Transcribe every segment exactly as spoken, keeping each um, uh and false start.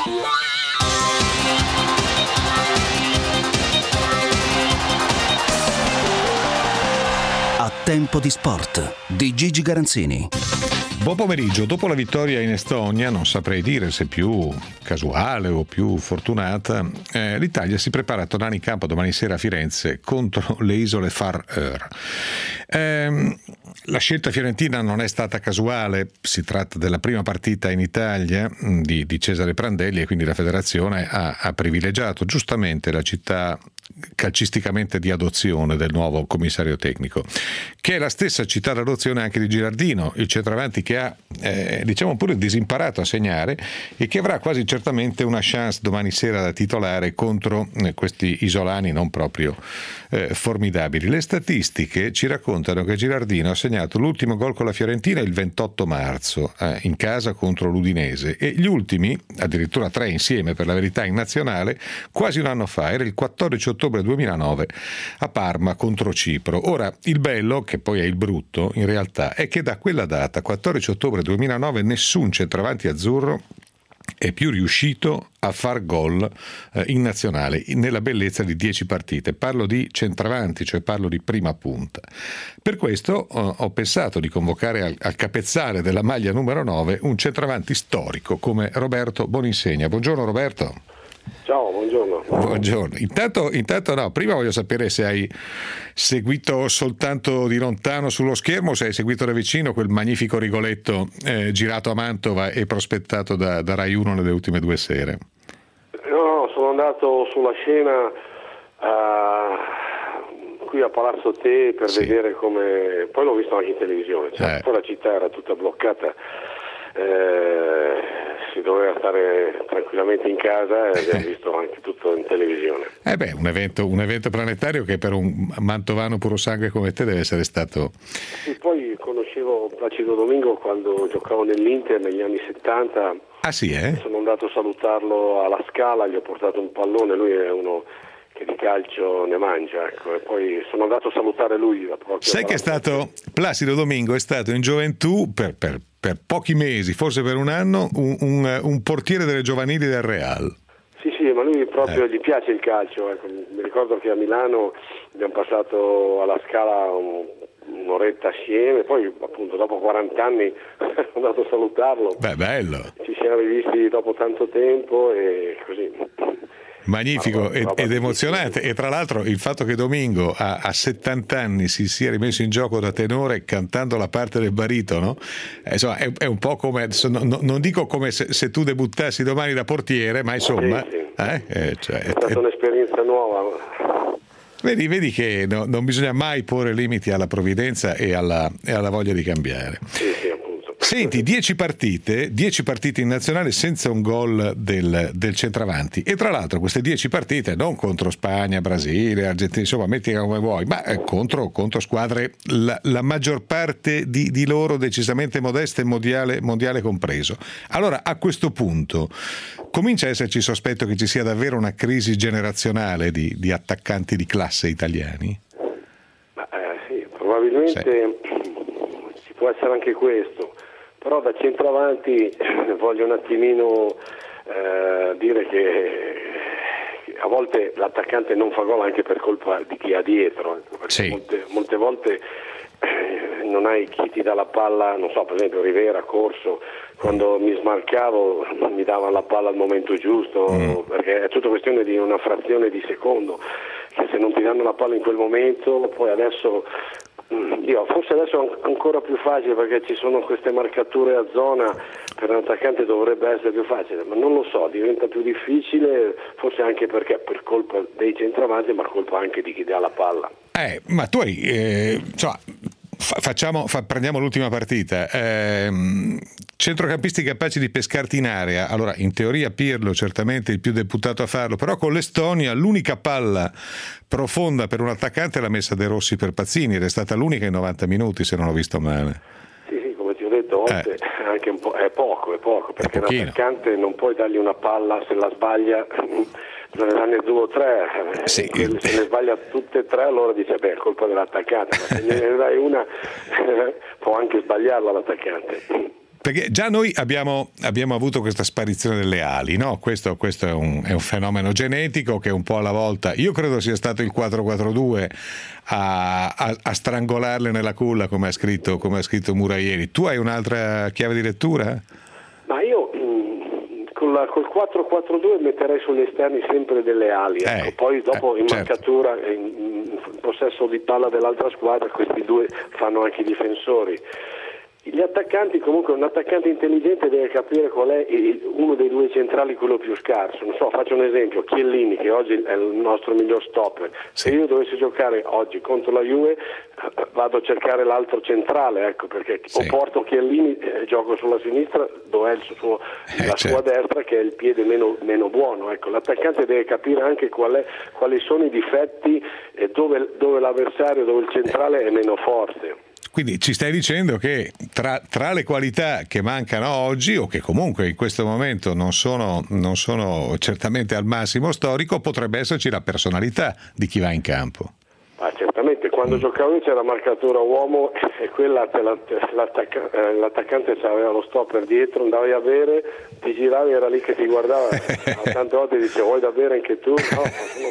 A Tempo di Sport di Gigi Garanzini. Buon pomeriggio. Dopo la vittoria in Estonia, non saprei dire se più casuale o più fortunata, eh, l'Italia si prepara a tornare in campo domani sera a Firenze contro le isole Faroe. Eh, la scelta fiorentina non è stata casuale, si tratta della prima partita in Italia di, di Cesare Prandelli e quindi la federazione ha, ha privilegiato giustamente la città calcisticamente di adozione del nuovo commissario tecnico, che è la stessa città d'adozione anche di Gilardino, il centravanti che ha eh, diciamo pure disimparato a segnare e che avrà quasi certamente una chance domani sera da titolare contro eh, questi isolani non proprio eh, formidabili. Le statistiche ci raccontano che Gilardino ha segnato l'ultimo gol con la Fiorentina il ventotto marzo eh, in casa contro l'Udinese e gli ultimi, addirittura tre insieme per la verità in nazionale, quasi un anno fa, era il quattordici ottobre duemilanove a Parma contro Cipro. Ora, il bello, che poi è il brutto, in realtà, è che da quella data, quattordici ottobre duemilanove, nessun centravanti azzurro è più riuscito a far gol eh, in nazionale nella bellezza di dieci partite. Parlo di centravanti, cioè parlo di prima punta. Per questo eh, ho pensato di convocare al, al capezzale della maglia numero nove un centravanti storico come Roberto Boninsegna. Buongiorno Roberto. Ciao, buongiorno. Buongiorno. Intanto, intanto no, prima voglio sapere se hai seguito soltanto di lontano sullo schermo o se hai seguito da vicino quel magnifico Rigoletto eh, girato a Mantova e prospettato da, da Rai uno nelle ultime due sere. No, no, sono andato sulla scena uh, qui a Palazzo Te per sì. vedere come... Poi l'ho visto anche in televisione, cioè, eh. poi la città era tutta bloccata. Eh, si doveva stare tranquillamente in casa e abbiamo visto anche tutto in televisione. Eh beh, un evento, un evento planetario che per un mantovano puro sangue come te deve essere stato... Sì, poi conoscevo Placido Domingo quando giocavo nell'Inter negli anni settanta. Ah sì, eh? Sono andato a salutarlo alla Scala, gli ho portato un pallone, lui è uno che di calcio ne mangia, ecco, e poi sono andato a salutare lui. Sai che è stato, Placido Domingo è stato in gioventù per, per, per pochi mesi, forse per un anno, un, un, un portiere delle giovanili del Real. Sì, sì, ma lui proprio eh. gli piace il calcio, ecco. Mi ricordo che a Milano abbiamo passato alla Scala un, un'oretta assieme, poi appunto dopo quaranta anni sono andato a salutarlo. Beh, bello. Ci siamo rivisti dopo tanto tempo e così... Magnifico ed, ed emozionante, e tra l'altro il fatto che Domingo a, a settanta anni si sia rimesso in gioco da tenore cantando la parte del baritono, eh, insomma è, è un po' come, no, non dico come se, se tu debuttassi domani da portiere, ma insomma sì, sì. Eh, eh, cioè, è stata è, un'esperienza nuova. Vedi, vedi che no, non bisogna mai porre limiti alla provvidenza e alla, e alla voglia di cambiare. Sì, sì, appunto. Senti, dieci partite, dieci partite in nazionale senza un gol del, del centravanti, e tra l'altro queste dieci partite non contro Spagna, Brasile, Argentina, insomma metti come vuoi, ma contro, contro squadre la, la maggior parte di, di loro decisamente modeste, mondiale, mondiale compreso. Allora a questo punto comincia a esserci sospetto che ci sia davvero una crisi generazionale di, di attaccanti di classe italiani? Ma, eh, sì, probabilmente sì. Ci può essere anche questo. Però da centravanti voglio un attimino eh, dire che a volte l'attaccante non fa gol anche per colpa di chi ha dietro, perché sì. molte, molte volte eh, non hai chi ti dà la palla, non so, per esempio Rivera, Corso, quando mi smarcavo mi davano la palla al momento giusto, mm. perché è tutta questione di una frazione di secondo, che se non ti danno la palla in quel momento, poi adesso... Io, forse adesso è ancora più facile perché ci sono queste marcature a zona, per un attaccante dovrebbe essere più facile, ma non lo so, diventa più difficile, forse anche perché per colpa dei centravanti, ma colpa anche di chi dà la palla. Eh, ma tu hai, eh, cioè, facciamo, fa, prendiamo l'ultima partita. Eh, centrocampisti capaci di pescarti in area. Allora, in teoria Pirlo certamente il più deputato a farlo, però con l'Estonia l'unica palla profonda per un attaccante l'ha messa De Rossi per Pazzini, ed è stata l'unica in novanta minuti, se non ho visto male. Sì, sì, come ti ho detto, volte eh. anche un po', è poco, è poco, perché un attaccante non puoi dargli una palla, se la sbaglia nell'anno due o tre, sì. se ne sbaglia tutte e tre, allora dice beh, è colpa dell'attaccante, ma se ne dai una può anche sbagliarla l'attaccante. Perché già noi abbiamo, abbiamo avuto questa sparizione delle ali, no? Questo, questo è, un, è un fenomeno genetico che un po' alla volta, io credo sia stato il quattro quattro due a, a, a strangolarle nella culla, come ha scritto, come ha scritto Mura ieri. Tu hai un'altra chiave di lettura? Ma io mh, con la, col quattro quattro due metterei sugli esterni sempre delle ali, ecco. eh, poi dopo eh, in certo. marcatura, in, in possesso di palla dell'altra squadra, questi due fanno anche i difensori. Gli attaccanti, comunque un attaccante intelligente deve capire qual è il, uno dei due centrali quello più scarso. Non so, faccio un esempio, Chiellini, che oggi è il nostro miglior stopper. Se io dovessi giocare oggi contro la Juve vado a cercare l'altro centrale, ecco, perché sì. o porto Chiellini e eh, gioco sulla sinistra, dove è il suo, eh, la certo. sua destra, che è il piede meno, meno buono, ecco. L'attaccante deve capire anche qual è, quali sono i difetti e dove, dove l'avversario, dove il centrale è meno forte. Quindi ci stai dicendo che tra, tra le qualità che mancano oggi, o che comunque in questo momento non sono, non sono certamente al massimo storico, potrebbe esserci la personalità di chi va in campo. Ah, certamente, quando mm. giocavo io c'era marcatura uomo e quella te la, te, l'attacca, eh, l'attaccante aveva lo stopper dietro, andavi a bere, ti giravi, era lì che ti guardava, tante volte dicevo vuoi da bere anche tu? No,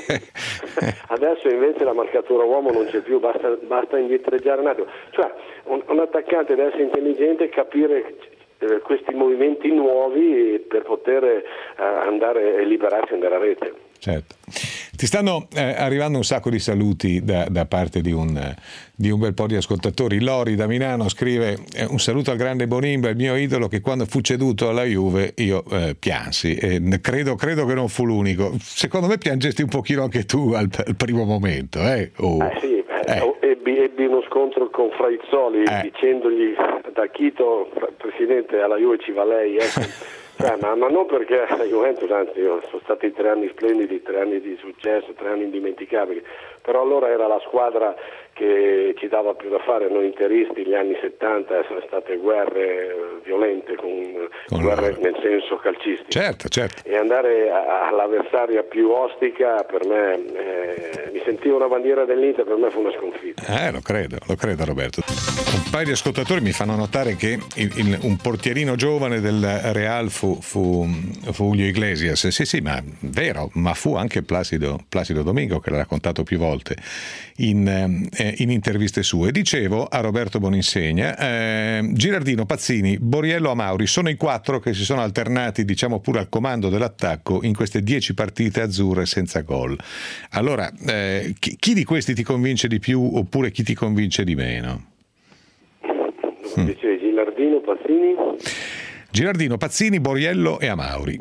sono... Adesso invece la marcatura uomo non c'è più, basta, basta indietreggiare un attimo, cioè un, un attaccante deve essere intelligente e capire eh, questi movimenti nuovi per poter eh, andare e liberarsi e andare a rete. Certo. Ti stanno eh, arrivando un sacco di saluti da, da parte di un, eh, di un bel po' di ascoltatori. Lori da Milano scrive eh, un saluto al grande Bonimba, il mio idolo, che quando fu ceduto alla Juve io eh, piansi. Eh, credo, credo che non fu l'unico. Secondo me piangesti un pochino anche tu al, al primo momento. Eh, oh. eh sì, eh. Ebbi, ebbi uno scontro con Fraizzoli eh. dicendogli da Chito, presidente, alla Juve ci va lei. Eh. Eh, ma, ma non perché la Juventus, anzi sono stati tre anni splendidi, tre anni di successo, tre anni indimenticabili, però allora era la squadra che ci dava più da fare, noi interisti, gli anni settanta sono state guerre violente, con, con guerre nel senso calcistico. Certo, certo. E andare a, all'avversaria più ostica per me, eh, mi sentivo una bandiera dell'Inter, per me fu una sconfitta. Eh, lo credo, lo credo Roberto. Un paio di ascoltatori mi fanno notare che il, il, un portierino giovane del Real fu Fu, fu Julio Iglesias, sì sì, ma vero, ma fu anche Placido, Placido Domingo, che l'ha raccontato più volte in, eh, in interviste sue. Dicevo a Roberto Boninsegna, eh, Girardino, Pazzini, Borriello, Amauri sono i quattro che si sono alternati, diciamo pure al comando dell'attacco in queste dieci partite azzurre senza gol. Allora, eh, chi, chi di questi ti convince di più oppure chi ti convince di meno? Mm. Dicevi Girardino, Pazzini? Girardino, Pazzini, Borriello e Amauri.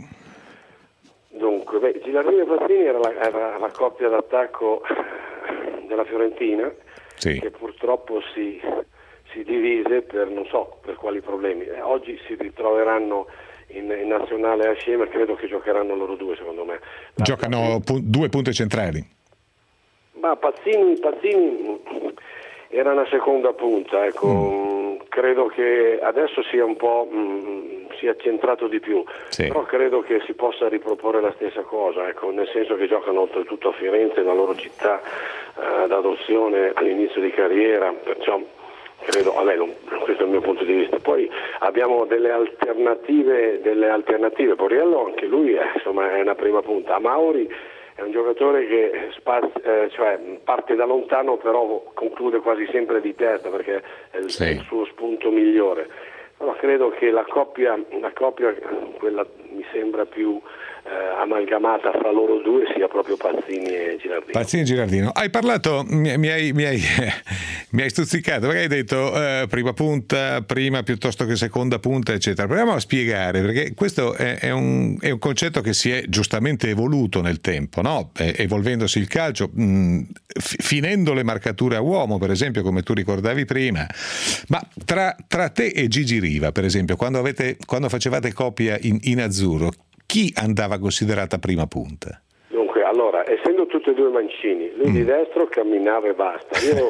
Dunque, beh, Girardino e Pazzini era la, era la coppia d'attacco della Fiorentina, sì. che purtroppo si, si divise per non so per quali problemi. Eh, oggi si ritroveranno in, in nazionale assieme, credo che giocheranno loro due, secondo me. La Giocano pu- due punte centrali. Ma Pazzini, Pazzini era una seconda punta, ecco. Mm. Credo che adesso sia un po' mh, sia centrato di più, sì. Però credo che si possa riproporre la stessa cosa, ecco, nel senso che giocano oltretutto a Firenze, la loro città eh, d'adozione all'inizio di carriera, perciò credo, vabbè, questo è il mio punto di vista. Poi abbiamo delle alternative, delle alternative. Borriello anche lui è, insomma, è una prima punta. Amauri è un giocatore che spaz- eh, cioè, parte da lontano, però conclude quasi sempre di testa, perché è il, sì. è il suo spunto migliore. Però credo che la coppia, la coppia quella mi sembra più eh, amalgamata fra loro due, sia proprio Pazzini e Girardino. Pazzini e Girardino. Hai parlato, mi, mi, hai, mi, hai, mi hai stuzzicato, perché hai detto eh, prima punta, prima piuttosto che seconda punta, eccetera. Proviamo a spiegare, perché questo è, è, un, è un concetto che si è giustamente evoluto nel tempo, no? E, evolvendosi il calcio, mh, f- finendo le marcature a uomo, per esempio, come tu ricordavi prima. Ma tra, tra te e Gigi Riva, per esempio, quando, avete, quando facevate coppia in, in azzurro, chi andava considerata prima punta? Dunque, allora, essendo tutti e due mancini, lui mm. di destro camminava e basta. Io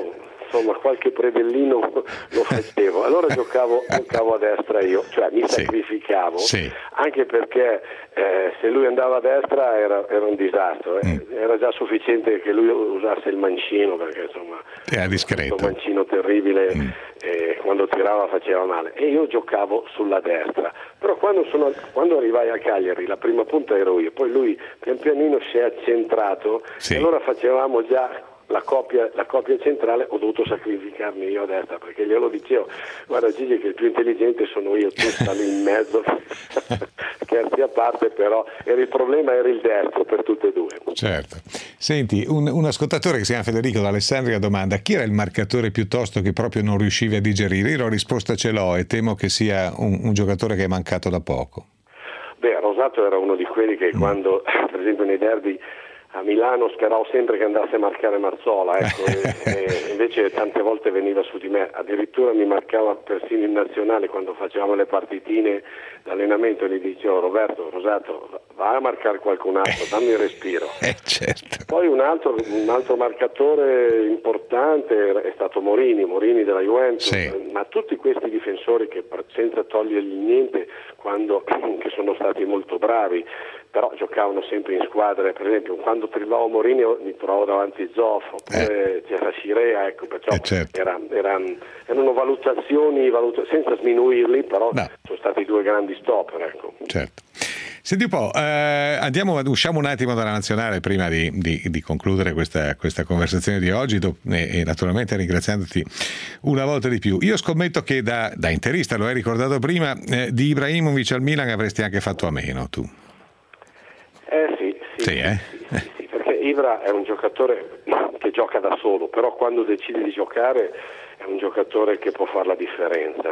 insomma qualche predellino lo facevo. Allora giocavo, giocavo a destra io, cioè mi sì. sacrificavo, sì. anche perché eh, se lui andava a destra era, era un disastro, eh. mm. era già sufficiente che lui usasse il mancino, perché insomma era discreto, un mancino terribile, mm. eh, quando tirava faceva male, e io giocavo sulla destra. Però quando, sono, quando arrivai a Cagliari la prima punta ero io, poi lui pian pianino si è accentrato, sì. e allora facevamo già la coppia, la coppia centrale. Ho dovuto sacrificarmi io a destra, perché glielo dicevo: guarda Gigi, che il più intelligente sono io, tu stai in mezzo. Scherzi a parte, però era il problema era il destro per tutte e due. Certo. Senti, un, un ascoltatore che si chiama Federico d'Alessandria domanda: chi era il marcatore piuttosto che proprio non riuscivi a digerire? Io la risposta ce l'ho e temo che sia un, un giocatore che è mancato da poco. Beh, Rosato era uno di quelli che mm. quando, per esempio nei derby a Milano, speravo sempre che andasse a marcare Mazzola, ecco, e, e invece tante volte veniva su di me, addirittura mi marcava persino in nazionale quando facevamo le partitine d'allenamento, e gli dicevo: Roberto, Rosato, va a marcare qualcun altro, dammi il respiro. Eh, certo. Poi un altro, un altro marcatore importante è stato Morini, Morini della Juventus, sì. ma tutti questi difensori che, senza togliergli niente, quando, che sono stati molto bravi, però giocavano sempre in squadre. Per esempio quando trovavo Morini mi trovavo davanti Zoff, oppure eh. c'era Scirea, ecco, perciò eh certo. era, era, erano valutazioni valuta, senza sminuirli, però no. sono stati due grandi stopper, ecco. Certo. Senti un po', eh, andiamo, usciamo un attimo dalla nazionale prima di, di, di concludere questa, questa conversazione di oggi, e, e naturalmente ringraziandoti una volta di più. Io scommetto che da, da interista, lo hai ricordato prima, eh, di Ibrahimovic al Milan avresti anche fatto a meno tu. Eh sì, sì, sì, eh? sì, sì, sì, perché Ibra è un giocatore che gioca da solo, però quando decide di giocare è un giocatore che può fare la differenza.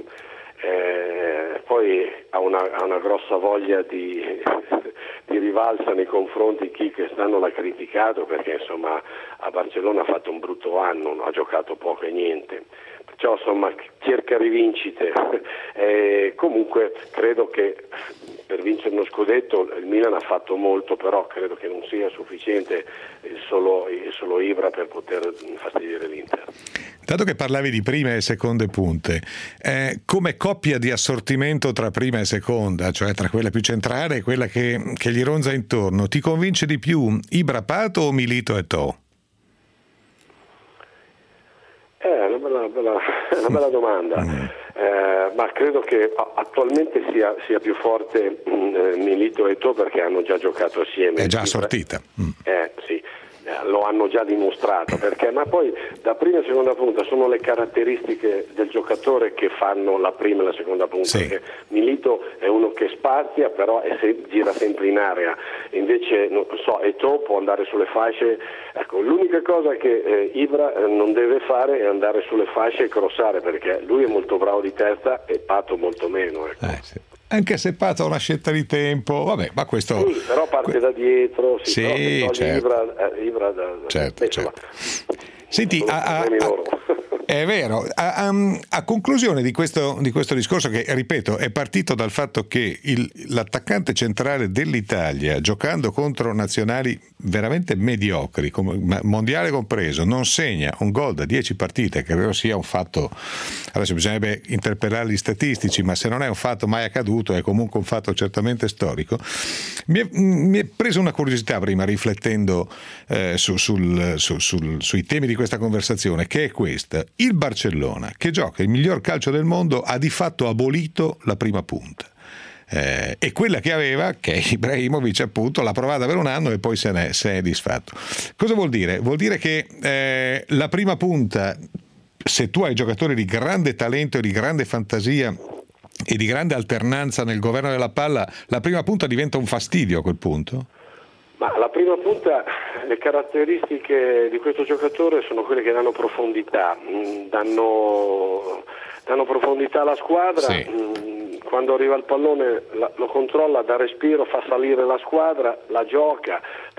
Eh, poi ha una, ha una grossa voglia di, di rivalsa nei confronti di chi quest'anno l'ha criticato, perché insomma a Barcellona ha fatto un brutto anno, non ha giocato poco e niente, perciò insomma cerca rivincite. Eh, comunque credo che per vincere uno scudetto il Milan ha fatto molto, però credo che non sia sufficiente il solo, il solo Ibra per poter fastidire l'Inter. Dato che parlavi di prime e seconde punte, eh, come coppia di assortimento tra prima e seconda, cioè tra quella più centrale e quella che, che gli ronza intorno, ti convince di più Ibra Pato o Milito e To? È una bella, bella, una bella domanda, mm. eh, ma credo che attualmente sia, sia più forte eh, Milito e To, perché hanno già giocato assieme. È già assortita. Mm. Eh, sì. Lo hanno già dimostrato, perché ma poi da prima e seconda punta sono le caratteristiche del giocatore che fanno la prima e la seconda punta, sì. Perché Milito è uno che spazia, però è se, gira sempre in area, invece non so, Eto'o può andare sulle fasce. Ecco, l'unica cosa che eh, Ibra eh, non deve fare è andare sulle fasce e crossare, perché lui è molto bravo di testa e Pato molto meno, ecco. eh, sì. Anche se Pato ha una scelta di tempo, vabbè, ma questo... Sì, però parte da dietro, sì, sì certo. Ibra, eh, Ibra da, certo, certo. Senti, a, a, a, è vero, a, a, a conclusione di questo, di questo discorso, che ripeto è partito dal fatto che il, l'attaccante centrale dell'Italia, giocando contro nazionali veramente mediocri, mondiale compreso, non segna un gol da dieci partite, che credo sia un fatto, adesso bisognerebbe interpellare gli statistici, ma se non è un fatto mai accaduto è comunque un fatto certamente storico. Mi è, mi è preso una curiosità prima, riflettendo eh, su, sul, su, sul, sui temi di questa conversazione, che è questa: il Barcellona, che gioca il miglior calcio del mondo, ha di fatto abolito la prima punta, eh, e quella che aveva, che è Ibrahimovic, appunto, l'ha provata per un anno e poi se ne se è disfatto. Cosa vuol dire? Vuol dire che eh, la prima punta, se tu hai giocatori di grande talento e di grande fantasia e di grande alternanza nel governo della palla, la prima punta diventa un fastidio a quel punto? Ma la prima punta, le caratteristiche di questo giocatore sono quelle che danno profondità, danno, danno profondità alla squadra, sì. Quando arriva il pallone lo controlla, dà respiro, fa salire la squadra, la gioca,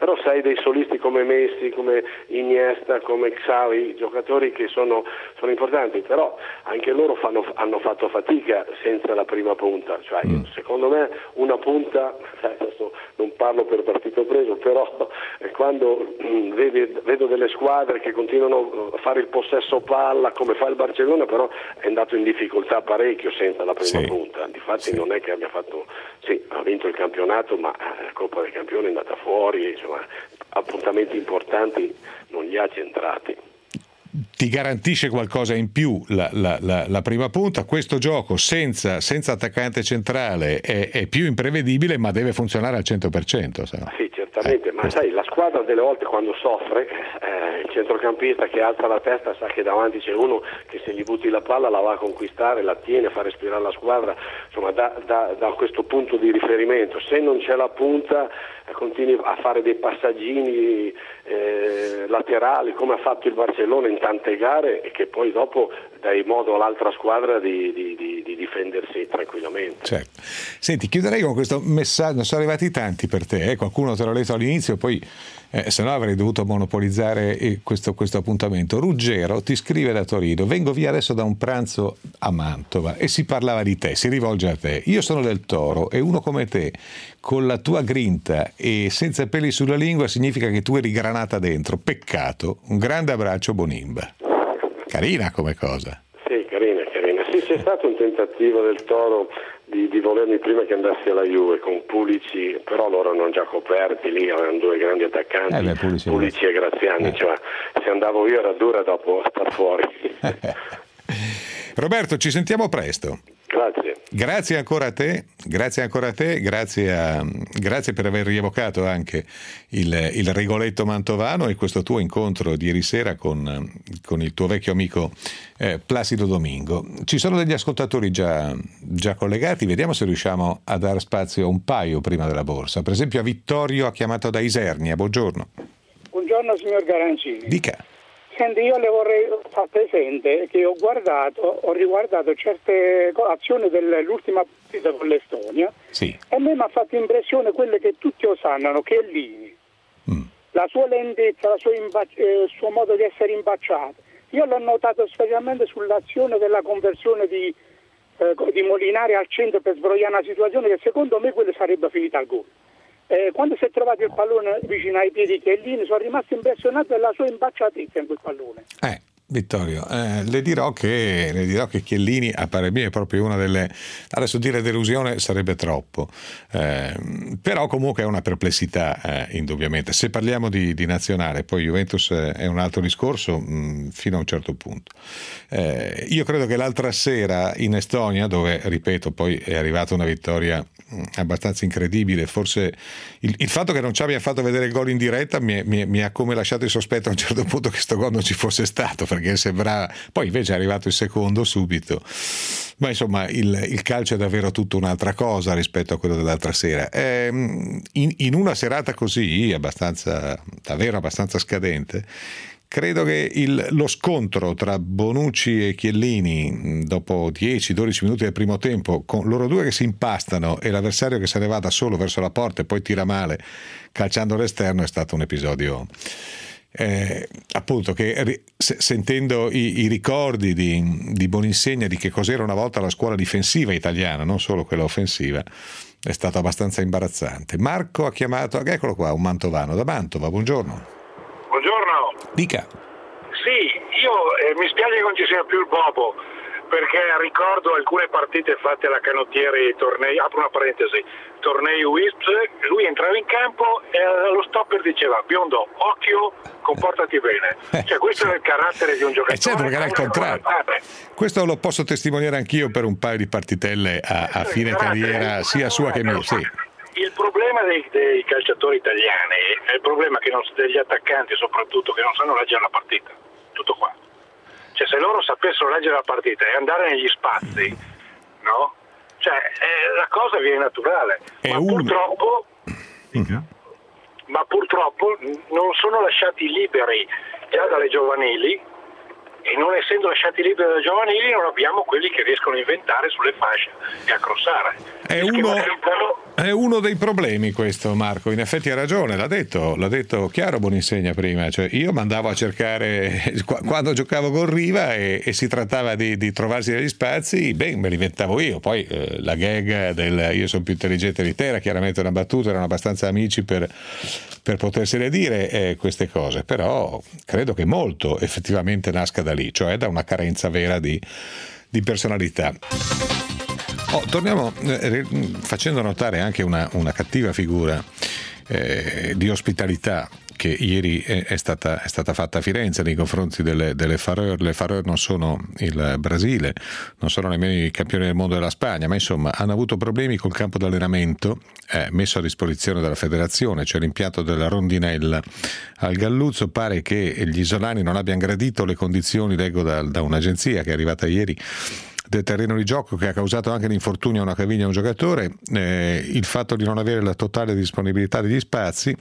però sai dei solisti come Messi, come Iniesta, come Xavi, giocatori che sono, sono importanti, però anche loro fanno, hanno fatto fatica senza la prima punta, cioè mm. secondo me una punta, adesso non parlo per partito preso, però quando mh, vedi, vedo delle squadre che continuano a fare il possesso palla come fa il Barcellona, però è andato in difficoltà parecchio senza la prima sì. punta, difatti sì. non è che abbia fatto, sì, ha vinto il campionato, ma la Coppa dei Campioni è andata fuori, insomma, appuntamenti importanti non li ha centrati. Ti garantisce qualcosa in più la, la, la, la prima punta. Questo gioco senza, senza attaccante centrale è, è più imprevedibile, ma deve funzionare al cento per cento. Sa? Sì, certamente, eh, ma questo. Sai, la squadra delle volte quando soffre, eh, il centrocampista che alza la testa sa che davanti c'è uno che se gli butti la palla la va a conquistare, la tiene, fa respirare la squadra, insomma da, da, da questo punto di riferimento. Se non c'è la punta eh, continui a fare dei passaggini eh, laterali come ha fatto il Barcellona in tante gare e che poi dopo dai modo all'altra squadra di, di, di, di difendersi tranquillamente. Certo. Senti, chiuderei con questo messaggio, ne sono arrivati tanti per te, eh? Qualcuno te l'ha letto all'inizio, poi eh, se no avrei dovuto monopolizzare questo, questo appuntamento. Ruggero ti scrive da Torino: vengo via adesso da un pranzo a Mantova e si parlava di te, si rivolge a te. Io sono del Toro e uno come te, con la tua grinta e senza peli sulla lingua, significa che tu eri granata dentro. Peccato. Un grande abbraccio, Bonimba. Carina come cosa. Sì, carina, carina. Sì, c'è stato un tentativo del Toro di, di volermi prima che andassi alla Juve con Pulici, però loro erano già coperti, lì avevano due grandi attaccanti, eh beh, Pulici, Pulici e Graziani, eh. Cioè se andavo io era dura dopo star fuori. Roberto, ci sentiamo presto. Grazie. Grazie ancora a te, grazie ancora a te, grazie, a, grazie per aver rievocato anche il, il Rigoletto mantovano e questo tuo incontro di ieri sera con, con il tuo vecchio amico eh, Placido Domingo. Ci sono degli ascoltatori già, già collegati, vediamo se riusciamo a dar spazio a un paio prima della borsa. Per esempio a Vittorio, ha chiamato da Isernia, buongiorno. Buongiorno signor Garanzini. Dica. Senti, io le vorrei far presente che ho guardato, ho riguardato certe azioni dell'ultima partita con l'Estonia, sì. E a me mi ha fatto impressione quelle che tutti osannano, che è Lini, mm. la sua lentezza, la sua imbac- eh, il suo modo di essere impacciato. Io l'ho notato specialmente sull'azione della conversione di, eh, di Molinari al centro per sbrogliare una situazione che secondo me quella sarebbe finita al gol. Eh, quando si è trovato il pallone vicino ai piedi di Chiellini sono rimasto impressionato della sua impacciatezza in quel pallone. Eh, Vittorio, eh, le dirò che le dirò che Chiellini a parer mio è proprio una delle, adesso dire delusione sarebbe troppo, eh, però comunque è una perplessità eh, indubbiamente. Se parliamo di, di nazionale, poi Juventus è un altro discorso mh, fino a un certo punto. Eh, io credo che l'altra sera in Estonia, dove ripeto poi è arrivata una vittoria abbastanza incredibile, forse il, il fatto che non ci abbia fatto vedere il gol in diretta mi, mi, mi ha come lasciato il sospetto a un certo punto che sto gol non ci fosse stato, perché sembrava, poi invece è arrivato il secondo subito, ma insomma il, il calcio è davvero tutta un'altra cosa rispetto a quello dell'altra sera. Eh, in, in una serata così abbastanza, davvero abbastanza scadente, credo che il, lo scontro tra Bonucci e Chiellini dopo dieci dodici minuti del primo tempo, con loro due che si impastano e l'avversario che se ne va da solo verso la porta e poi tira male calciando all'esterno, è stato un episodio eh, appunto che se, sentendo i, i ricordi di, di Boninsegna di che cos'era una volta la scuola difensiva italiana, non solo quella offensiva, è stato abbastanza imbarazzante. Marco ha chiamato, eccolo qua, un mantovano da Mantova, buongiorno. Buongiorno. Dica. Sì, io eh, mi spiace che non ci sia più il Bobo, perché ricordo alcune partite fatte alla Canottieri, tornei, apro una parentesi, tornei U I S P, lui entrava in campo e lo stopper diceva: biondo, occhio, comportati bene. Cioè questo è il carattere di un giocatore. Eh certo, perché era il contrario. Questo lo posso testimoniare anch'io per un paio di partitelle a, a fine carriera, sia sua che mia. Sì. Il problema dei, dei calciatori italiani è il problema che non, degli attaccanti soprattutto, che non sanno leggere la partita. Tutto qua. Cioè se loro sapessero leggere la partita e andare negli spazi, no? Cioè eh, la cosa viene naturale. È ma un... purtroppo uh-huh. ma purtroppo non sono lasciati liberi già dalle giovanili, e e non essendo lasciati liberi da giovanili non abbiamo quelli che riescono a inventare sulle fasce e a crossare. È uno, è uno dei problemi questo, Marco, in effetti ha ragione, l'ha detto, l'ha detto chiaro Boninsegna prima, cioè io mandavo a cercare quando giocavo con Riva e, e si trattava di, di trovarsi degli spazi, beh, me li inventavo io, poi eh, la gag del io sono più intelligente di te era chiaramente una battuta, erano abbastanza amici per, per potersene dire eh, queste cose, però credo che molto effettivamente nasca da lì, cioè da una carenza vera di, di personalità. Oh, torniamo eh, facendo notare anche una, una cattiva figura eh, di ospitalità che ieri è, è, stata, è stata fatta a Firenze nei confronti delle, delle Faroe. Le Faroe non sono il Brasile, non sono nemmeno i campioni del mondo della Spagna, ma insomma hanno avuto problemi col campo d'allenamento eh, messo a disposizione dalla federazione, cioè l'impianto della rondinella al Galluzzo. Pare che gli isolani non abbiano gradito le condizioni, leggo da, da un'agenzia che è arrivata ieri, del terreno di gioco, che ha causato anche l'infortunio a una caviglia a un giocatore, eh, il fatto di non avere la totale disponibilità degli spazi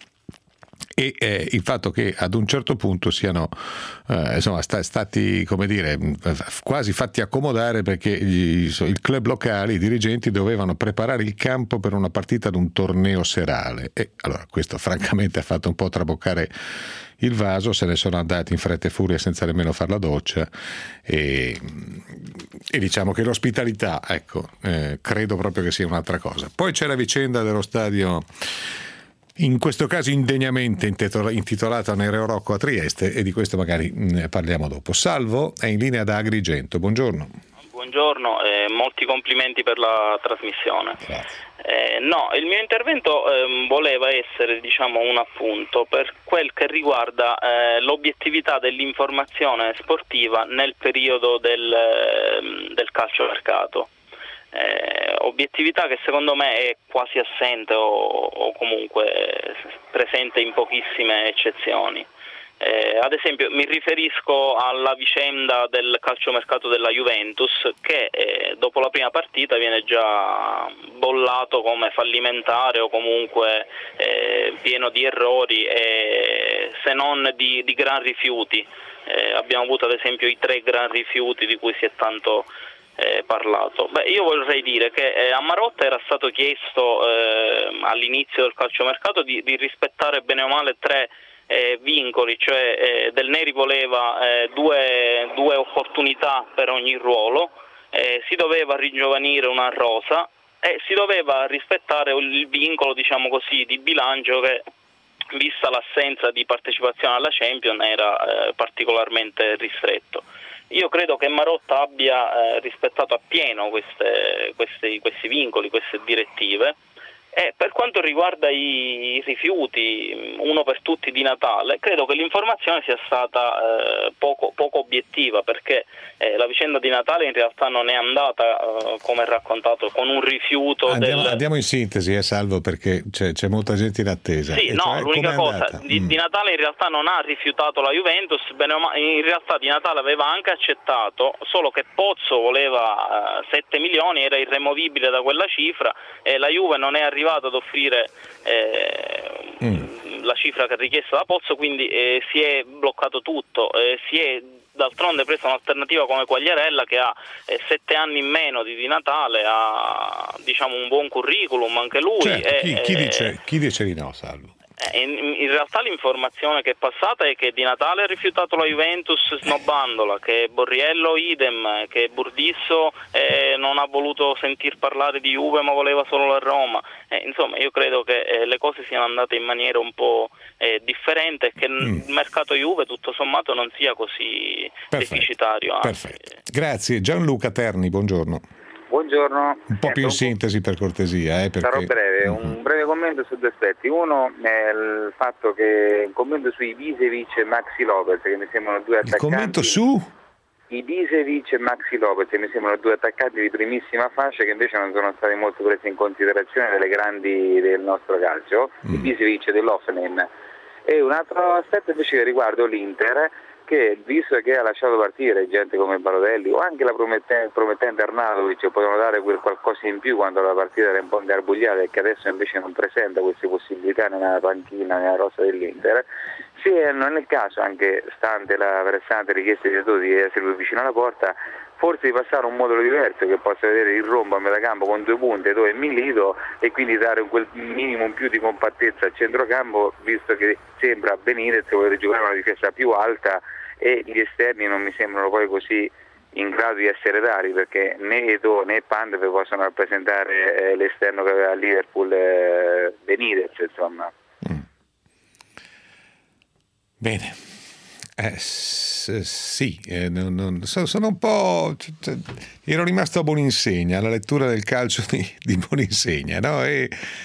e eh, il fatto che ad un certo punto siano eh, insomma sta, stati come dire quasi fatti accomodare perché gli, il club locale, i dirigenti dovevano preparare il campo per una partita ad un torneo serale e allora questo francamente ha fatto un po' traboccare il vaso, se ne sono andati in fretta e furia senza nemmeno far la doccia e, e diciamo che l'ospitalità, ecco, eh, credo proprio che sia un'altra cosa. Poi c'è la vicenda dello stadio, in questo caso indegnamente intitolato Nereo Rocco a Trieste, e di questo magari ne parliamo dopo. Salvo è in linea da Agrigento, buongiorno. Buongiorno, eh, molti complimenti per la trasmissione. Eh, no, il mio intervento eh, voleva essere, diciamo, un appunto per quel che riguarda eh, l'obiettività dell'informazione sportiva nel periodo del, eh, del calciomercato. Eh, obiettività che secondo me è quasi assente o, o comunque presente in pochissime eccezioni. Eh, ad esempio mi riferisco alla vicenda del calciomercato della Juventus che eh, dopo la prima partita viene già bollato come fallimentare o comunque eh, pieno di errori e se non di, di gran rifiuti. Eh, abbiamo avuto ad esempio i tre gran rifiuti di cui si è tanto eh, parlato. Beh, io vorrei dire che eh, a Marotta era stato chiesto eh, all'inizio del calciomercato di, di rispettare bene o male tre Eh, vincoli, cioè eh, Del Neri voleva eh, due, due opportunità per ogni ruolo, eh, si doveva ringiovanire una rosa e si doveva rispettare il vincolo, diciamo così, di bilancio che, vista l'assenza di partecipazione alla Champions, era eh, particolarmente ristretto. Io credo che Marotta abbia eh, rispettato appieno queste, questi, questi vincoli, queste direttive. E per quanto riguarda i rifiuti, uno per tutti di Natale, credo che l'informazione sia stata eh, poco, poco obiettiva perché eh, la vicenda di Natale in realtà non è andata, eh, come raccontato, con un rifiuto. Andiamo, del... andiamo in sintesi, eh, Salvo, perché c'è, c'è molta gente in attesa. Sì, e no, cioè, l'unica cosa, di, mm. di Natale in realtà non ha rifiutato la Juventus, bene o male, in realtà di Natale aveva anche accettato, solo che Pozzo voleva eh, sette milioni, era irremovibile da quella cifra e la Juve non è arrivata arrivato ad offrire eh, mm. la cifra che è richiesta da Pozzo, quindi eh, si è bloccato tutto, eh, si è d'altronde presa un'alternativa come Quagliarella che ha eh, sette anni in meno di, di Natale, ha diciamo un buon curriculum anche lui. Certo, e, chi, chi, eh, dice, chi dice di no, Salvo? In, in realtà l'informazione che è passata è che Di Natale ha rifiutato la Juventus snobbandola, che Borriello idem, che Burdisso eh, non ha voluto sentir parlare di Juve ma voleva solo la Roma. Eh, insomma, io credo che eh, le cose siano andate in maniera un po' eh, differente e che mm. il mercato Juve tutto sommato non sia così Perfetto. deficitario. Perfetto. Grazie. Gianluca Terni, buongiorno. Buongiorno. Un po' più in sintesi per cortesia. Eh, perché... Sarò breve, un breve commento su due aspetti. Uno è il fatto che un commento su Ibisevic e Maxi Lopez, che mi sembrano due attaccanti. Il commento su? Ibisevic e Maxi Lopez, che mi sembrano due attaccanti di primissima fascia che invece non sono stati molto presi in considerazione dalle grandi del nostro calcio, mm. Ibisevic dell'Hoffenheim. E un altro aspetto invece che riguarda l'Inter, perché visto che ha lasciato partire gente come Balotelli o anche la promettente, promettente Arnautovic, potevano dare quel qualcosa in più quando la partita era un po' ingarbugliata e che adesso invece non presenta queste possibilità nella panchina, nella rosa dell'Inter, se non è il caso, anche stante la pressante richiesta di tutti di essere più vicino alla porta, forse di passare a un modulo diverso che possa vedere il rombo a metà campo con due punte dove è Milito e quindi dare quel minimo in più di compattezza al centrocampo, visto che sembra Benitez voler giocare una difesa più alta e gli esterni non mi sembrano poi così in grado di essere tali, perché né Eto'o né Pandev possono rappresentare eh, l'esterno che aveva a Liverpool eh, Benitez, insomma. Mm. Bene. Eh, s- sì, eh, non, non, sono, sono un po'. Cioè, ero rimasto a Boninsegna alla lettura del calcio di, di Boninsegna, no? E,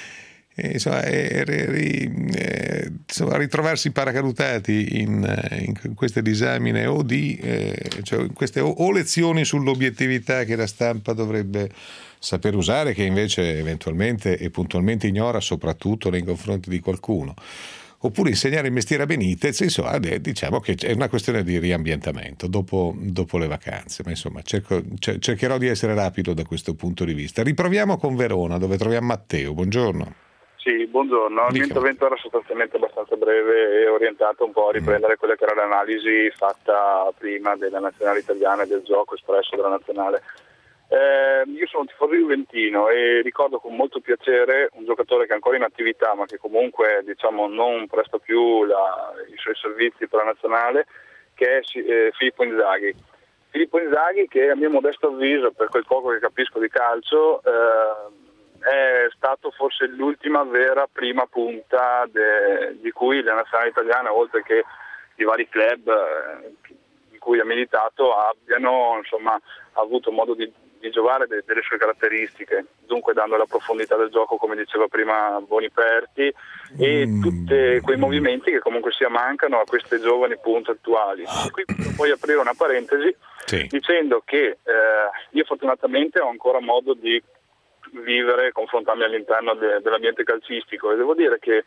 e insomma, e, e, e, insomma, ritrovarsi paracadutati in, in queste disamine o di eh, cioè in queste o, o lezioni sull'obiettività che la stampa dovrebbe saper usare, che invece eventualmente e puntualmente ignora, soprattutto nei confronti di qualcuno. Oppure insegnare il mestiere a Benitez, insomma, diciamo che è una questione di riambientamento dopo, dopo le vacanze, ma insomma cerco, cercherò di essere rapido da questo punto di vista. Riproviamo con Verona, dove troviamo Matteo. Buongiorno. Sì, buongiorno. Il mio intervento era sostanzialmente abbastanza breve e orientato un po' a riprendere mm. quella che era l'analisi fatta prima della nazionale italiana e del gioco espresso dalla nazionale. Eh, io sono tifoso juventino e ricordo con molto piacere un giocatore che è ancora in attività ma che comunque diciamo non presta più la, i suoi servizi per la nazionale, che è eh, Filippo Inzaghi. Filippo Inzaghi che a mio modesto avviso, per quel poco che capisco di calcio, eh, è stato forse l'ultima vera prima punta de, di cui la nazionale italiana, oltre che i vari club eh, in cui ha militato, abbiano insomma avuto modo di di giocare de- delle sue caratteristiche, dunque dando la profondità del gioco, come diceva prima Boniperti, e mm. tutti quei movimenti che comunque sia mancano a queste giovani punte attuali. E qui posso poi aprire una parentesi sì. dicendo che eh, io fortunatamente ho ancora modo di vivere, confrontarmi all'interno de- dell'ambiente calcistico, e devo dire che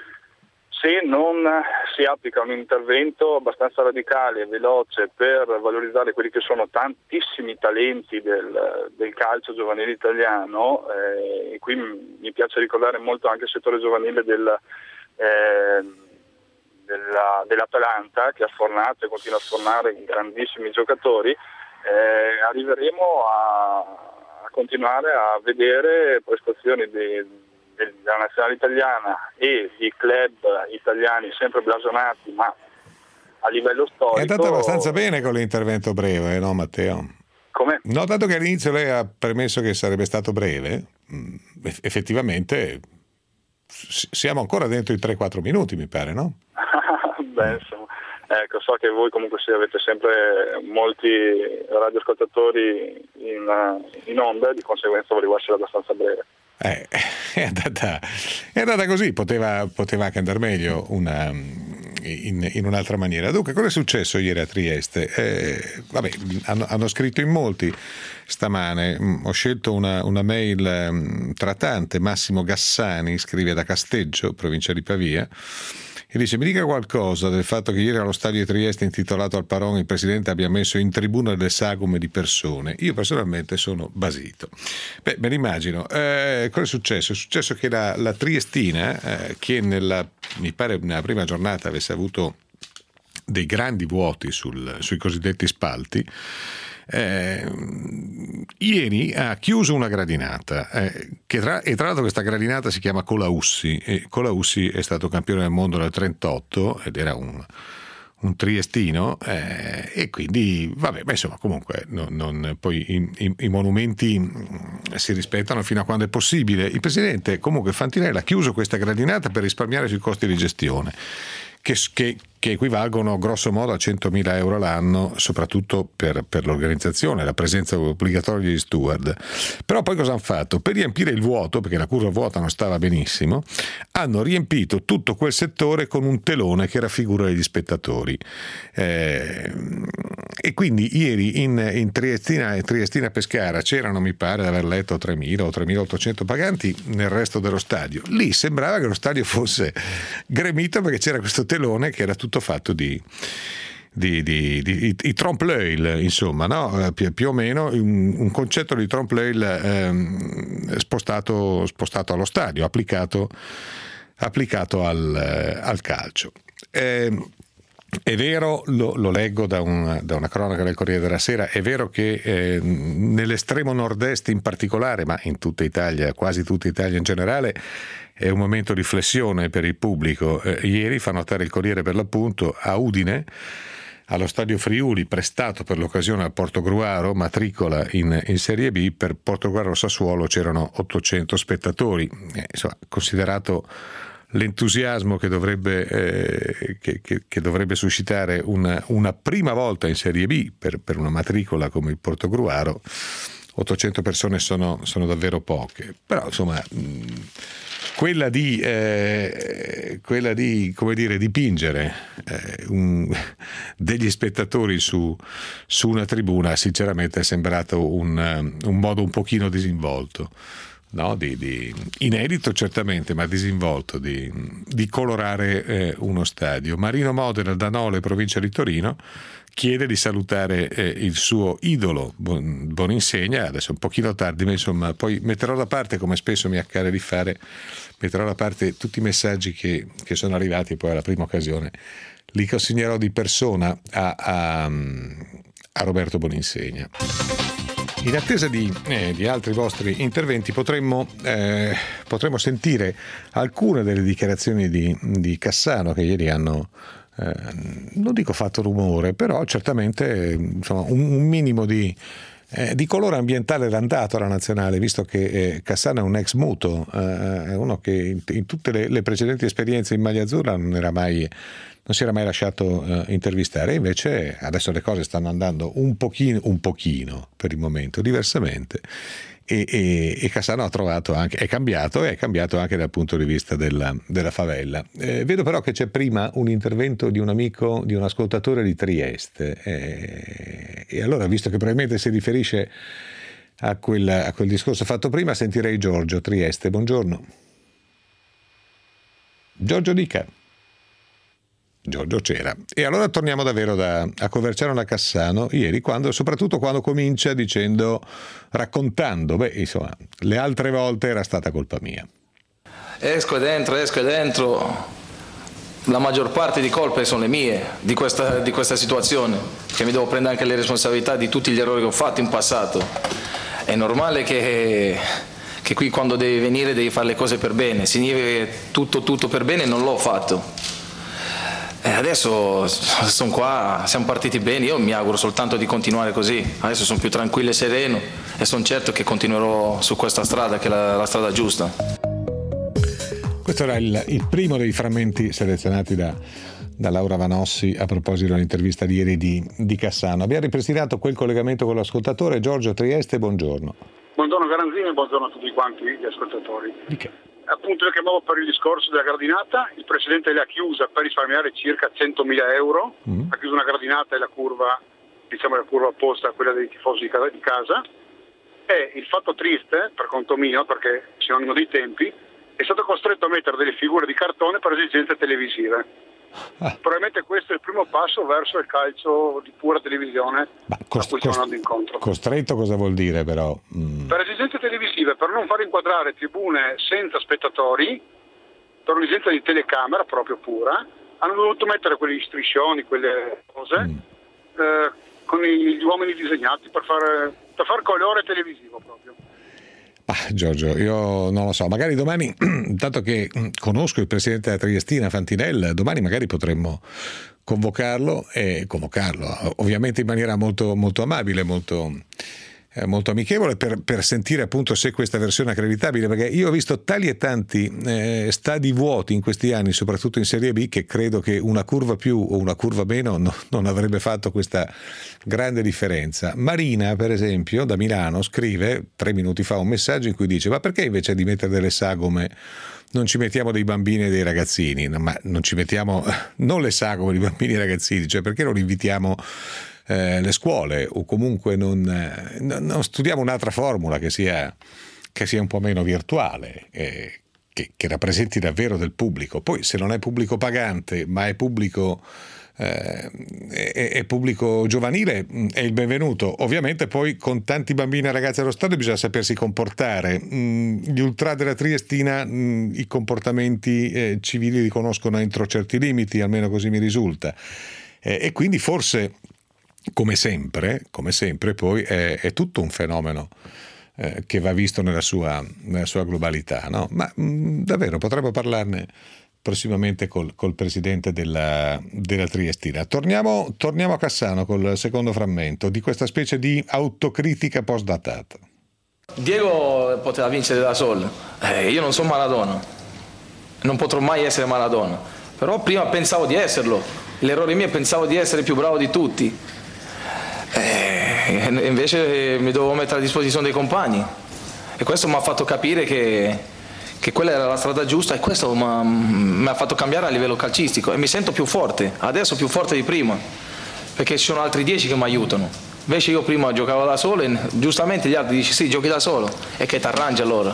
se non si applica un intervento abbastanza radicale e veloce per valorizzare quelli che sono tantissimi talenti del, del calcio giovanile italiano, eh, e qui mi piace ricordare molto anche il settore giovanile del, eh, della, dell'Atalanta, che ha sfornato e continua a sfornare grandissimi giocatori, eh, arriveremo a, a continuare a vedere prestazioni di della nazionale italiana e di club italiani sempre blasonati, ma a livello storico. È andato abbastanza bene con l'intervento breve, no Matteo? Come? Notato che all'inizio lei ha premesso che sarebbe stato breve, effettivamente siamo ancora dentro i tre quattro minuti, mi pare, no? Beh, insomma, ecco, so che voi comunque sì, avete sempre molti radioascoltatori in, in onda, di conseguenza volevo essere abbastanza breve. Eh, è, andata, è andata così, poteva, poteva anche andare meglio una, in, in un'altra maniera. Dunque, cosa è successo ieri a Trieste? Eh, vabbè, hanno, hanno scritto in molti stamane, ho scelto una, una mail um, trattante. Massimo Gassani scrive da Casteggio, provincia di Pavia, e dice: mi dica qualcosa del fatto che ieri allo stadio di Trieste intitolato al Paron il presidente abbia messo in tribuna delle sagome di persone. Io personalmente sono basito. Beh, me l'immagino. Eh, cosa è successo? È successo che la, la Triestina, eh, che nella, mi pare nella prima giornata avesse avuto dei grandi vuoti sul, sui cosiddetti spalti, Eh, ieri ha chiuso una gradinata eh, che tra, e tra l'altro questa gradinata si chiama Colaussi, e Colaussi è stato campione del mondo nel trentotto ed era un, un triestino, eh, e quindi vabbè, ma insomma comunque non, non, poi i, i, i monumenti si rispettano fino a quando è possibile. Il presidente comunque Fantinella ha chiuso questa gradinata per risparmiare sui costi di gestione che, che, che equivalgono grosso modo a centomila euro l'anno, soprattutto per, per l'organizzazione, la presenza obbligatoria di steward. Però poi cosa hanno fatto? Per riempire il vuoto, perché la curva vuota non stava benissimo, hanno riempito tutto quel settore con un telone che raffigura gli spettatori. Eh, e quindi ieri in, in Triestina e Triestina Pescara c'erano, mi pare di aver letto, tremila o tremilaottocento paganti nel resto dello stadio. Lì sembrava che lo stadio fosse gremito perché c'era questo telone che era tutto fatto di, di, di, di i, i trompe-l'œil, insomma, no? Pi, più o meno un, un concetto di trompe-l'œil ehm, spostato, spostato allo stadio, applicato, applicato al, al calcio. Eh, È vero, lo, lo leggo da, un, da una cronaca del Corriere della Sera, è vero che eh, nell'estremo nord-est in particolare, ma in tutta Italia, quasi tutta Italia in generale, è un momento di flessione per il pubblico. Eh, ieri, fa notare il Corriere per l'appunto, a Udine, allo stadio Friuli, prestato per l'occasione al Portogruaro, matricola in, in Serie B, per Portogruaro Sassuolo c'erano ottocento spettatori. Eh, insomma, considerato l'entusiasmo che dovrebbe, eh, che, che, che dovrebbe suscitare una, una prima volta in Serie B per, per una matricola come il Portogruaro, ottocento persone sono, sono davvero poche. Però insomma mh, quella di eh, quella di come dire dipingere eh, un, degli spettatori su, su una tribuna sinceramente è sembrato un, un modo un pochino disinvolto. No, di, di, inedito certamente, ma disinvolto di, di colorare eh, uno stadio. Marino Modena da Nole, provincia di Torino, chiede di salutare eh, il suo idolo Bon, Boninsegna. Adesso è un pochino tardi, ma insomma poi metterò da parte, come spesso mi accade di fare, metterò da parte tutti i messaggi che, che sono arrivati e poi alla prima occasione li consegnerò di persona a, a, a Roberto Boninsegna. In attesa di, eh, di altri vostri interventi potremmo, eh, potremmo sentire alcune delle dichiarazioni di, di Cassano che ieri hanno, eh, non dico fatto rumore, però certamente insomma, un, un minimo di, eh, di colore ambientale l'ha dato alla nazionale, visto che eh, Cassano è un ex muto, eh, è uno che in, in tutte le, le precedenti esperienze in maglia azzurra non era mai... non si era mai lasciato uh, intervistare, invece adesso le cose stanno andando un pochino, un pochino per il momento, diversamente, e, e, e Cassano ha trovato anche, è cambiato e è cambiato anche dal punto di vista della, della favela. Eh, vedo però che c'è prima un intervento di un amico, di un ascoltatore di Trieste, eh, e allora, visto che probabilmente si riferisce a quel, a quel discorso fatto prima, sentirei Giorgio, Trieste. Buongiorno. Giorgio dica. Giorgio c'era. E allora torniamo davvero da, a Coverciano da Cassano ieri, quando, soprattutto quando comincia dicendo, raccontando, beh, insomma, le altre volte era stata colpa mia. Esco e dentro, esco e dentro, la maggior parte di colpe sono le mie, di questa, di questa situazione, che mi devo prendere anche le responsabilità di tutti gli errori che ho fatto in passato. È normale che, che qui quando devi venire devi fare le cose per bene, significa tutto, tutto per bene, non l'ho fatto. E adesso sono qua, siamo partiti bene, io mi auguro soltanto di continuare così, adesso sono più tranquillo e sereno e sono certo che continuerò su questa strada che è la, la strada giusta. Questo era il, il primo dei frammenti selezionati da, da Laura Vanossi a proposito dell'intervista di ieri di, di Cassano. Abbiamo ripristinato quel collegamento con l'ascoltatore. Giorgio Trieste, buongiorno. Buongiorno Garanzini e buongiorno a tutti quanti gli ascoltatori. Di che? Appunto io chiamavo per il discorso della gradinata, il Presidente l'ha chiusa per risparmiare circa centomila euro, mm. ha chiuso una gradinata e la curva, diciamo la curva opposta a quella dei tifosi di casa, e il fatto triste, per conto mio, perché sinonimo dei tempi, è stato costretto a mettere delle figure di cartone per esigenze televisive. Ah. Probabilmente questo è il primo passo verso il calcio di pura televisione cost- a cui stiamo andando incontro. Costretto cosa vuol dire però? Mm. Per esigenze televisive, per non far inquadrare tribune senza spettatori, per un'esigenza di telecamera proprio pura, hanno dovuto mettere quegli striscioni, quelle cose, mm. eh, con gli uomini disegnati per fare, per far colore televisivo proprio. Ah, Giorgio, io non lo so, magari domani, tanto che conosco il presidente della Triestina, Fantinel, domani magari potremmo convocarlo e convocarlo, ovviamente in maniera molto, molto amabile, molto, eh, molto amichevole, per, per sentire appunto se questa versione è accreditabile, perché io ho visto tali e tanti eh, stadi vuoti in questi anni, soprattutto in Serie B, che credo che una curva più o una curva meno no, non avrebbe fatto questa grande differenza. Marina, per esempio, da Milano, scrive tre minuti fa un messaggio in cui dice: ma perché invece di mettere delle sagome non ci mettiamo dei bambini e dei ragazzini? Ma non ci mettiamo non le sagome di bambini e ragazzini, cioè perché non invitiamo eh, le scuole o comunque non, eh, non studiamo un'altra formula che sia, che sia un po' meno virtuale, eh, che, che rappresenti davvero del pubblico. Poi se non è pubblico pagante ma è pubblico eh, è, è pubblico giovanile, è il benvenuto. Ovviamente poi con tanti bambini e ragazzi allo stadio bisogna sapersi comportare. Gli ultra della Triestina i comportamenti eh, civili li conoscono entro certi limiti, almeno così mi risulta, eh, e quindi forse come sempre, come sempre poi è, è tutto un fenomeno eh, che va visto nella sua, nella sua globalità, no? Ma mh, davvero potremmo parlarne prossimamente col, col presidente della, della Triestina. Torniamo, torniamo a Cassano col secondo frammento di questa specie di autocritica post-datata. Diego poteva vincere da solo, eh, io non sono Maradona, non potrò mai essere Maradona, però prima pensavo di esserlo, l'errore mio pensavo di essere più bravo di tutti, eh, invece mi dovevo mettere a disposizione dei compagni e questo mi ha fatto capire che che quella era la strada giusta e questo mi ha fatto cambiare a livello calcistico e mi sento più forte, adesso più forte di prima, perché ci sono altri dieci che mi aiutano. Invece io prima giocavo da solo e giustamente gli altri dicono sì, giochi da solo e che ti arrangi allora.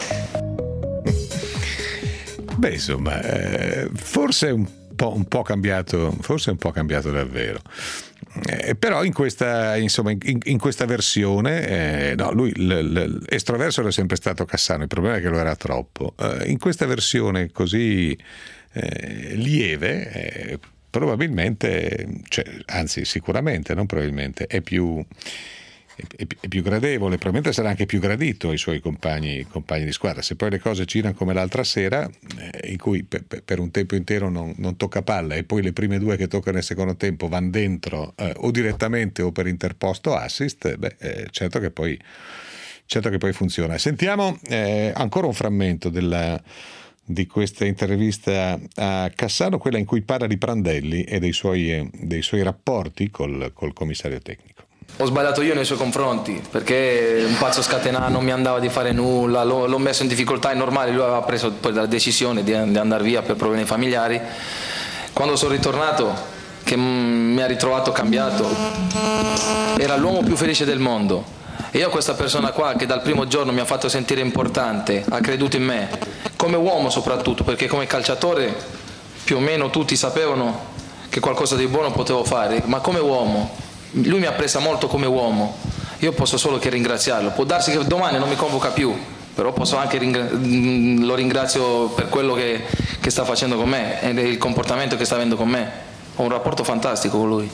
Beh, insomma, eh, forse è un po', un po' cambiato, forse è un po' cambiato davvero. Eh, però in questa, insomma, in, in questa versione, eh, no, lui l'estroverso era sempre stato Cassano, il problema è che lo era troppo. Eh, in questa versione così eh, lieve, eh, probabilmente, cioè, anzi sicuramente, non probabilmente, è più, è, è più gradevole, probabilmente sarà anche più gradito ai suoi compagni, compagni di squadra. Se poi le cose girano come l'altra sera, eh, in cui per, per un tempo intero non, non tocca palla e poi le prime due che toccano nel secondo tempo vanno dentro eh, o direttamente o per interposto assist, beh, eh, certo che poi certo che poi funziona. Sentiamo eh, ancora un frammento della di questa intervista a Cassano, quella in cui parla di Prandelli e dei suoi, dei suoi rapporti col, col commissario tecnico. Ho sbagliato io nei suoi confronti perché un pazzo scatenato non mi andava di fare nulla, l'ho, l'ho messo in difficoltà, è normale, lui aveva preso poi la decisione di, di andare via per problemi familiari. Quando sono ritornato, che m- mi ha ritrovato cambiato, era l'uomo più felice del mondo. E io questa persona qua che dal primo giorno mi ha fatto sentire importante, ha creduto in me, come uomo soprattutto, perché come calciatore più o meno tutti sapevano che qualcosa di buono potevo fare, ma come uomo, lui mi apprezza molto come uomo, io posso solo che ringraziarlo. Può darsi che domani non mi convoca più, però posso anche ringra- lo ringrazio per quello che, che sta facendo con me e il comportamento che sta avendo con me. Ho un rapporto fantastico con lui.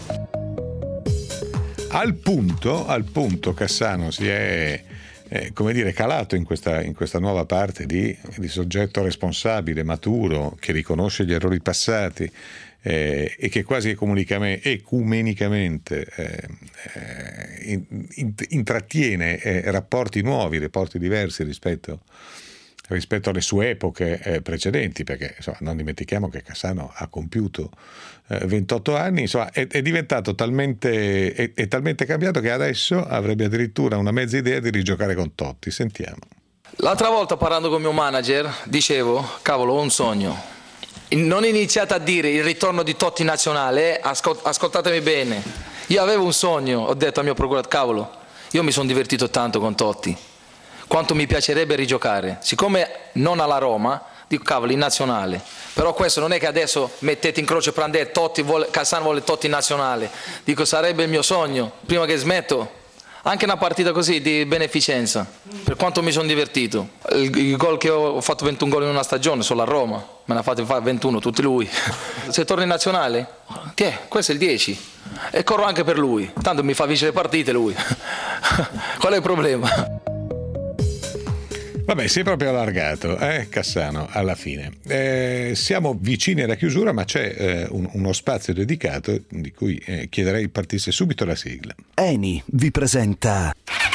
Al punto, al punto Cassano si è eh, come dire calato in questa, in questa nuova parte di, di soggetto responsabile, maturo, che riconosce gli errori passati eh, e che quasi ecumenicamente eh, eh, in, intrattiene eh, rapporti nuovi, rapporti diversi rispetto rispetto alle sue epoche eh, precedenti, perché insomma, non dimentichiamo che Cassano ha compiuto eh, ventotto anni, insomma, è, è diventato talmente è, è talmente cambiato che adesso avrebbe addirittura una mezza idea di rigiocare con Totti. Sentiamo. L'altra volta parlando con il mio manager dicevo, cavolo, ho un sogno. Non iniziate a dire il ritorno di Totti nazionale, ascol- ascoltatemi bene. Io avevo un sogno, ho detto al mio procuratore, cavolo, io mi sono divertito tanto con Totti. Quanto mi piacerebbe rigiocare, siccome non alla Roma, dico cavolo in nazionale, però questo non è che adesso mettete in croce Prandelli, Totti vuole, Cassano vuole Totti in nazionale, dico sarebbe il mio sogno, prima che smetto, anche una partita così di beneficenza, per quanto mi sono divertito, il, il gol che ho, ho fatto ventuno gol in una stagione solo a Roma, me ne ha fatti fare ventuno tutti lui, se torna in nazionale, tiè, questo è il dieci, e corro anche per lui, tanto mi fa vincere le partite lui, qual è il problema? Vabbè, si è proprio allargato, eh, Cassano, alla fine. Eh, siamo vicini alla chiusura, ma c'è eh, un, uno spazio dedicato di cui eh, chiederei partisse subito la sigla. Eni vi presenta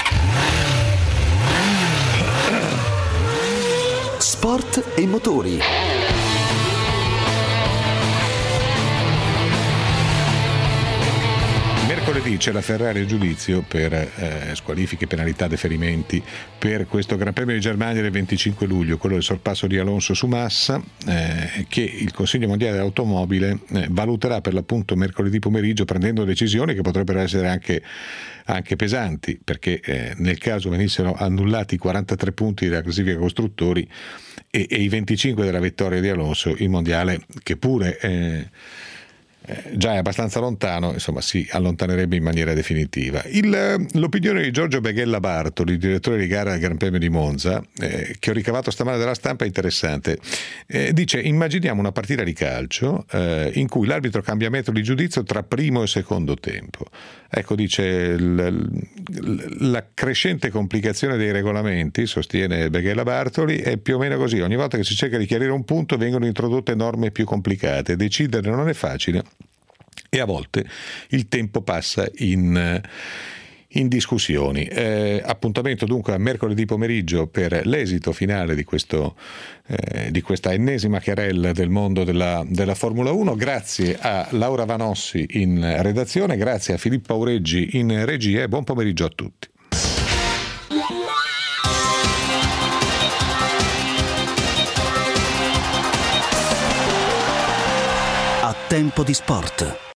Sport e Motori. Mercoledì c'è la Ferrari a giudizio per eh, squalifiche, penalità, deferimenti per questo Gran Premio di Germania del venticinque luglio, quello del sorpasso di Alonso su Massa, eh, che il Consiglio Mondiale dell'Automobile eh, valuterà per l'appunto mercoledì pomeriggio, prendendo decisioni che potrebbero essere anche, anche pesanti, perché eh, nel caso venissero annullati i quarantatré punti della classifica costruttori e, e i venticinque della vittoria di Alonso, il mondiale che pure... Eh, eh, già è abbastanza lontano, insomma si allontanerebbe in maniera definitiva. Il, l'opinione di Giorgio Beghella Bartoli, direttore di gara del Gran Premio di Monza, eh, che ho ricavato stamane dalla stampa, è interessante. Eh, dice: immaginiamo una partita di calcio eh, in cui l'arbitro cambia metodo di giudizio tra primo e secondo tempo. Ecco, dice, l, la crescente complicazione dei regolamenti, sostiene Beghella Bartoli, è più o meno così: ogni volta che si cerca di chiarire un punto vengono introdotte norme più complicate, decidere non è facile e a volte il tempo passa in, in discussioni. Eh, appuntamento dunque a mercoledì pomeriggio per l'esito finale di, questo, eh, di questa ennesima querella del mondo della, della Formula uno. Grazie a Laura Vanossi in redazione, grazie a Filippo Aureggi in regia e buon pomeriggio a tutti. A Tempo di Sport.